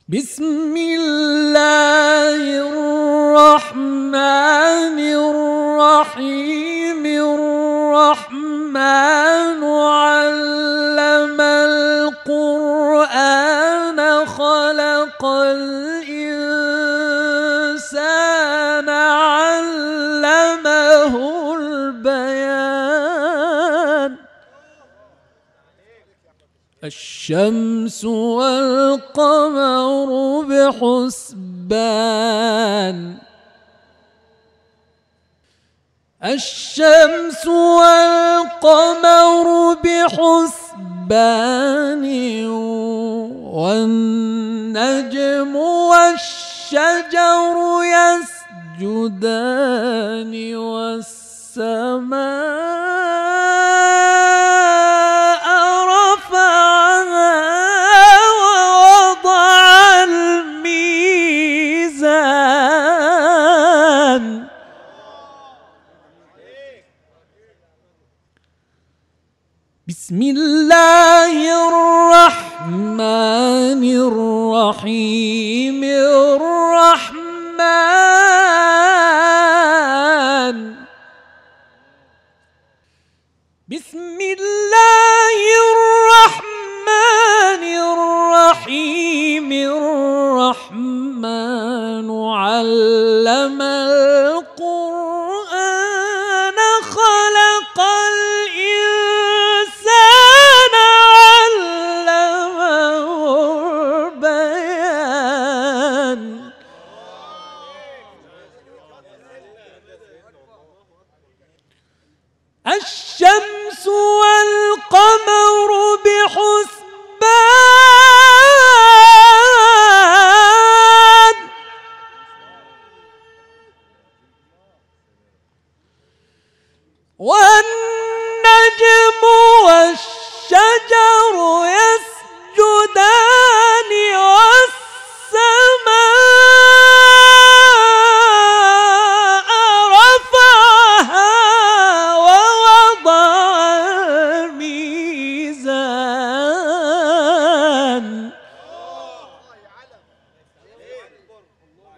بسم الله الرحمن الرحيم. الرحمن علم القرآن خلق الإنسان علمه البيان. الشمس والقمر بحسبان. الشمس والقمر بحسبان. والنجم والشجر يسجدان. والسماء رفعها ووضع الميزان. بسم الله الرحمن الرحيم. الرحمن. بسم الله الرحمن الرحيم. الرحمن علم القرآن خلق الإنسان علمه البيان. الشمس والقمر بحسبان. والنجم والشجر